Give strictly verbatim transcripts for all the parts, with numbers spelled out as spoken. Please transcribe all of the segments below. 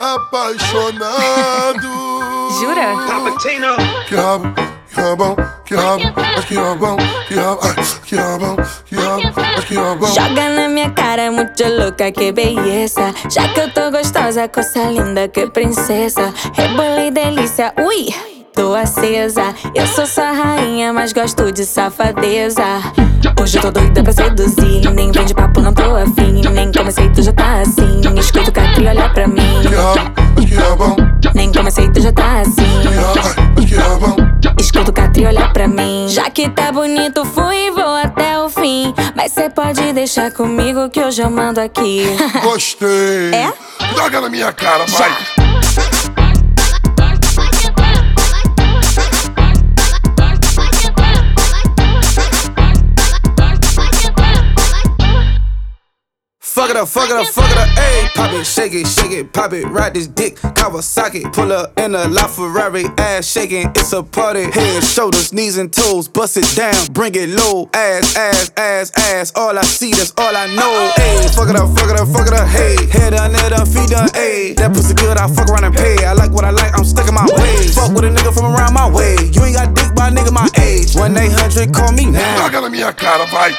apaixonado. Jura? Que rabo, que rabão, que rabo, mas que rabão, que rabo, ai, que rabão, que rabo, mas que rabão. Joga na minha cara, muito louca, que beleza. Já que eu tô gostosa, coisa linda, que princesa. Rebolei delícia, ui, tô acesa. Eu sou sua rainha, mas gosto de safadeza. Hoje eu tô doida pra seduzir. Nem vem de papo, não tô afim. Nem comecei, tu já tá assim. Escuta o Catri, olha pra mim. Que rabo, mas que rabão, Nem comecei, tu já tá assim. que rabo, ai, mas que rabão. Escuta o Catri, olha pra mim. Já que tá bonito, fui e vou até o fim. Mas cê pode deixar comigo que hoje eu mando aqui. Gostei. É? Joga na minha cara, vai. Fuck it up, fuck it up, fuck it up, ayy. Pop it, shake it, shake it, pop it, ride this dick, Kawasaki. Pull up in a LaFerrari, ass shaking, it's a party. Head, shoulders, knees and toes, bust it down, bring it low. Ass, ass, ass, ass, all I see, that's all I know. Ayy, fuck it up, fuck it up, fuck it up, hey. Head done, head done, feet done, ayy. That pussy good, I fuck around and pay. I like what I like, I'm stuck in my ways. Fuck with a nigga from around my way. You ain't got dick by a nigga my age. one eight hundred, call me now. Joga na minha cara, vai.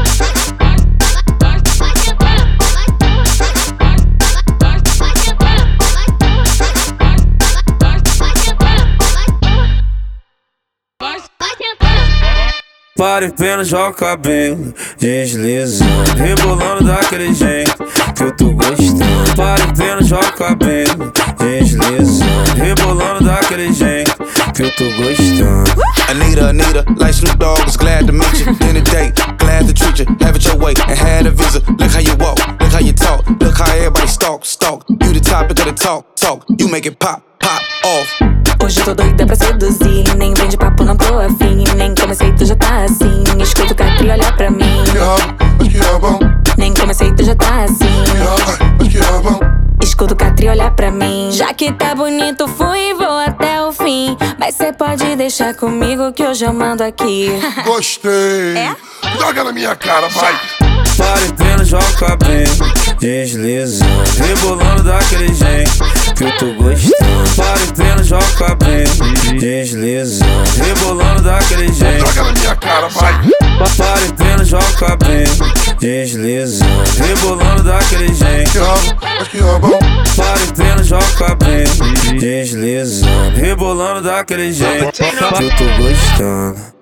Pare, pena, joga o cabelo, deslizando, rebolando daquele jeito que eu tô gostando. Pare, pena, joga o cabelo, deslizando, rebolando daquele jeito que eu tô gostando. Anita, Anita, like Snoop Dogg, was glad to meet you. In the day, glad to treat you, have it your way, and had a visa. Look how you walk, look how you talk, look how everybody stalk, stalk. You the topic of the talk, talk. You make it pop, pop off. Hoje eu tô doida pra seduzir. Nem vem de papo, não tô afim. Nem comecei, tu já tá assim. Escuta o Catri, olha pra mim. Que rabo, mas que rabão, Nem comecei, tu já tá assim. que rabo, ai, mas que rabão. Escuta o Catri, olha pra mim. Já que tá bonito, fui e vou até o fim. Mas cê pode deixar comigo que hoje eu mando aqui. Gostei. É? Joga na minha cara, vai. Pare, pena, joga o cabelo, deslizando, rebolando daquele jeito que eu tô gostando. Pare, pena, joga o cabelo, deslizando, rebolando daquele jeito. Joga na minha cara, vai. Pare, pena, joga o cabelo, deslizando, rebolando daquele jeito. Que rabo, mas que rabão. Pare, pena, joga o cabelo, deslizando, rebolando daquele jeito que eu tô gostando.